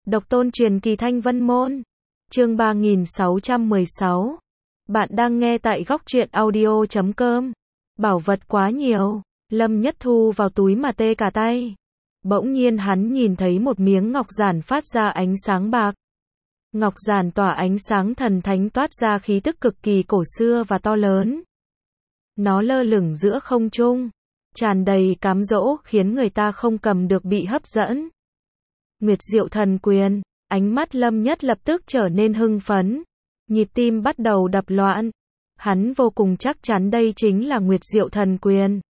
Độc tôn truyền kỳ Thanh Vân Môn. Chương 3616. Bạn đang nghe tại góc truyện audio.com. Bảo vật quá nhiều, Lâm Nhất thu vào túi mà tê cả tay. Bỗng nhiên hắn nhìn thấy một miếng ngọc giản phát ra ánh sáng bạc. Ngọc giản tỏa ánh sáng thần thánh, toát ra khí tức cực kỳ cổ xưa và to lớn. Nó lơ lửng giữa không trung, tràn đầy cám dỗ, khiến người ta không cầm được bị hấp dẫn. Nguyệt Diệu Thần Quyền. Ánh mắt Lâm Nhất lập tức trở nên hưng phấn, nhịp tim bắt đầu đập loạn. Hắn vô cùng chắc chắn đây chính là Nguyệt Diệu Thần Quyền.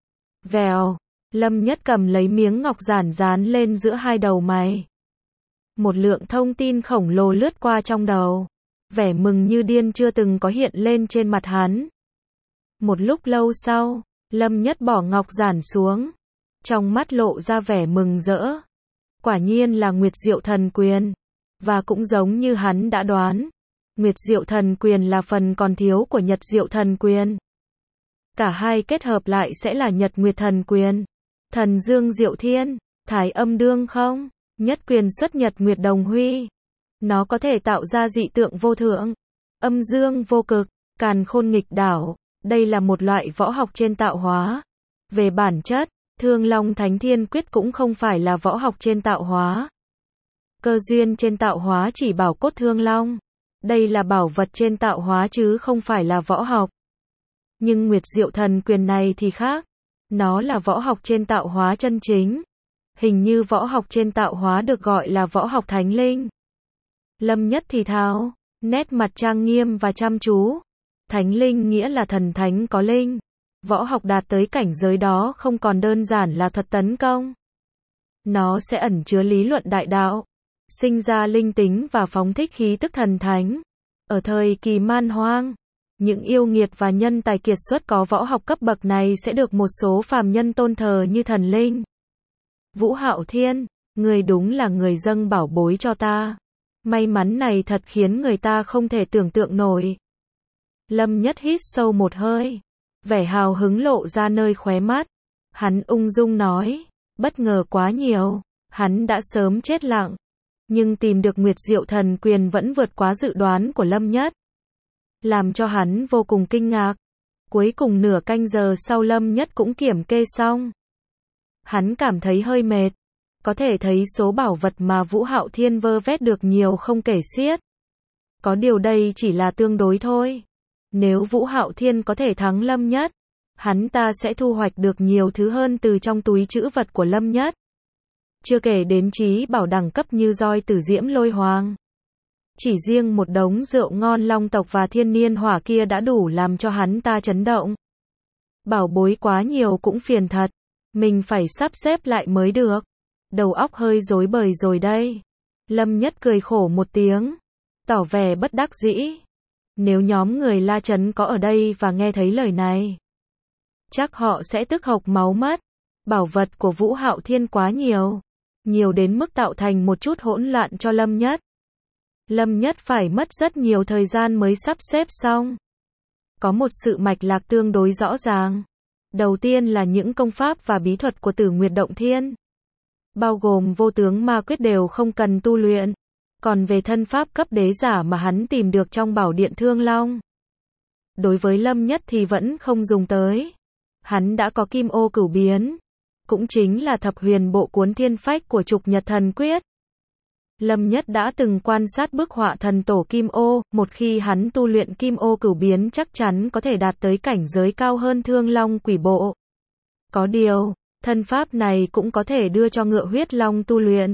Vèo, Lâm Nhất cầm lấy miếng ngọc giản dán lên giữa hai đầu mày. Một lượng thông tin khổng lồ lướt qua trong đầu. Vẻ mừng như điên chưa từng có hiện lên trên mặt hắn. Một lúc lâu sau, Lâm Nhất bỏ ngọc giản xuống, trong mắt lộ ra vẻ mừng rỡ. Quả nhiên là Nguyệt Diệu Thần Quyền. Và cũng giống như hắn đã đoán, Nguyệt Diệu Thần Quyền là phần còn thiếu của Nhật Diệu Thần Quyền. Cả hai kết hợp lại sẽ là Nhật Nguyệt Thần Quyền. Thần Dương Diệu Thiên, Thái Âm Đương Không, nhất quyền xuất Nhật Nguyệt Đồng Huy. Nó có thể tạo ra dị tượng vô thượng, âm dương vô cực, càn khôn nghịch đảo. Đây là một loại võ học trên tạo hóa. Về bản chất, Thương Long Thánh Thiên Quyết cũng không phải là võ học trên tạo hóa. Cơ duyên trên tạo hóa chỉ bảo cốt Thương Long. Đây là bảo vật trên tạo hóa chứ không phải là võ học. Nhưng Nguyệt Diệu Thần Quyền này thì khác. Nó là võ học trên tạo hóa chân chính. Hình như võ học trên tạo hóa được gọi là võ học thánh linh. Lâm Nhất thì thào, nét mặt trang nghiêm và chăm chú. Thánh linh nghĩa là thần thánh có linh. Võ học đạt tới cảnh giới đó không còn đơn giản là thuật tấn công. Nó sẽ ẩn chứa lý luận đại đạo, sinh ra linh tính và phóng thích khí tức thần thánh. Ở thời kỳ man hoang, những yêu nghiệt và nhân tài kiệt xuất có võ học cấp bậc này sẽ được một số phàm nhân tôn thờ như thần linh. Vũ Hạo Thiên, người đúng là người dâng bảo bối cho ta. May mắn này thật khiến người ta không thể tưởng tượng nổi. Lâm Nhất hít sâu một hơi, vẻ hào hứng lộ ra nơi khóe mắt. Hắn ung dung nói, bất ngờ quá nhiều, hắn đã sớm chết lặng. Nhưng tìm được Nguyệt Diệu Thần Quyền vẫn vượt quá dự đoán của Lâm Nhất, làm cho hắn vô cùng kinh ngạc. Cuối cùng nửa canh giờ sau Lâm Nhất cũng kiểm kê xong. Hắn cảm thấy hơi mệt. Có thể thấy số bảo vật mà Vũ Hạo Thiên vơ vét được nhiều không kể xiết. Có điều đây chỉ là tương đối thôi. Nếu Vũ Hạo Thiên có thể thắng Lâm Nhất, hắn ta sẽ thu hoạch được nhiều thứ hơn từ trong túi trữ vật của Lâm Nhất. Chưa kể đến trí bảo đẳng cấp như roi tử diễm lôi hoàng. Chỉ riêng một đống rượu ngon long tộc và thiên niên hỏa kia đã đủ làm cho hắn ta chấn động. Bảo bối quá nhiều cũng phiền thật. Mình phải sắp xếp lại mới được. Đầu óc hơi rối bời rồi đây. Lâm Nhất cười khổ một tiếng, tỏ vẻ bất đắc dĩ. Nếu nhóm người La Trấn có ở đây và nghe thấy lời này, chắc họ sẽ tức hộc máu mất. Bảo vật của Vũ Hạo Thiên quá nhiều. Nhiều đến mức tạo thành một chút hỗn loạn cho Lâm Nhất. Lâm Nhất phải mất rất nhiều thời gian mới sắp xếp xong. Có một sự mạch lạc tương đối rõ ràng. Đầu tiên là những công pháp và bí thuật của Tử Nguyệt Động Thiên, bao gồm vô tướng ma quyết đều không cần tu luyện. Còn về thân pháp cấp đế giả mà hắn tìm được trong bảo điện Thương Long, đối với Lâm Nhất thì vẫn không dùng tới. Hắn đã có Kim Ô Cửu Biến, cũng chính là thập huyền bộ cuốn thiên phách của Trục Nhật Thần Quyết. Lâm Nhất đã từng quan sát bức họa thần tổ Kim Ô, một khi hắn tu luyện Kim Ô Cửu Biến chắc chắn có thể đạt tới cảnh giới cao hơn Thương Long Quỷ Bộ. Có điều, thân pháp này cũng có thể đưa cho Ngựa Huyết Long tu luyện.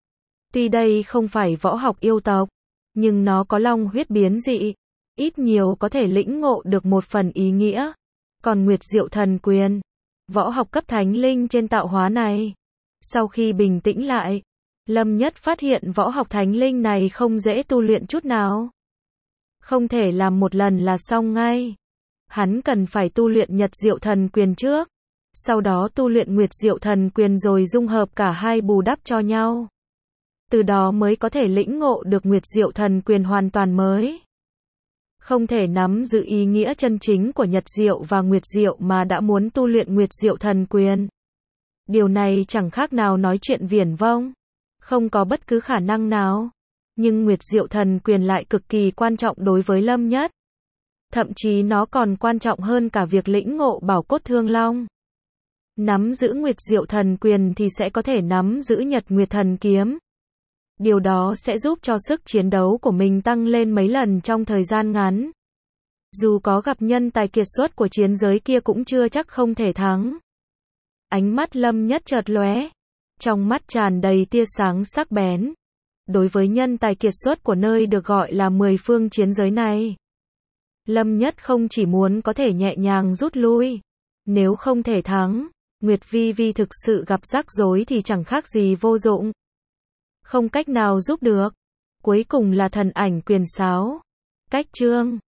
Tuy đây không phải võ học yêu tộc, nhưng nó có long huyết biến dị, ít nhiều có thể lĩnh ngộ được một phần ý nghĩa. Còn Nguyệt Diệu Thần Quyền, võ học cấp thánh linh trên tạo hóa này, sau khi bình tĩnh lại, Lâm Nhất phát hiện võ học thánh linh này không dễ tu luyện chút nào. Không thể làm một lần là xong ngay. Hắn cần phải tu luyện Nhật Diệu Thần Quyền trước, sau đó tu luyện Nguyệt Diệu Thần Quyền rồi dung hợp cả hai bù đắp cho nhau. Từ đó mới có thể lĩnh ngộ được Nguyệt Diệu Thần Quyền hoàn toàn mới. Không thể nắm giữ ý nghĩa chân chính của Nhật Diệu và Nguyệt Diệu mà đã muốn tu luyện Nguyệt Diệu Thần Quyền. Điều này chẳng khác nào nói chuyện viển vông. Không có bất cứ khả năng nào. Nhưng Nguyệt Diệu Thần Quyền lại cực kỳ quan trọng đối với Lâm Nhất. Thậm chí nó còn quan trọng hơn cả việc lĩnh ngộ Bảo Cốt Thương Long. Nắm giữ Nguyệt Diệu Thần Quyền thì sẽ có thể nắm giữ Nhật Nguyệt Thần Kiếm. Điều đó sẽ giúp cho sức chiến đấu của mình tăng lên mấy lần trong thời gian ngắn. Dù có gặp nhân tài kiệt xuất của chiến giới kia cũng chưa chắc không thể thắng. Ánh mắt Lâm Nhất chợt lóe. Trong mắt tràn đầy tia sáng sắc bén. Đối với nhân tài kiệt xuất của nơi được gọi là 10 phương chiến giới này, Lâm Nhất không chỉ muốn có thể nhẹ nhàng rút lui. Nếu không thể thắng, Nguyệt Vi Vi thực sự gặp rắc rối thì chẳng khác gì vô dụng. Không cách nào giúp được. Cuối cùng là thần ảnh quyền sáo. Cách chương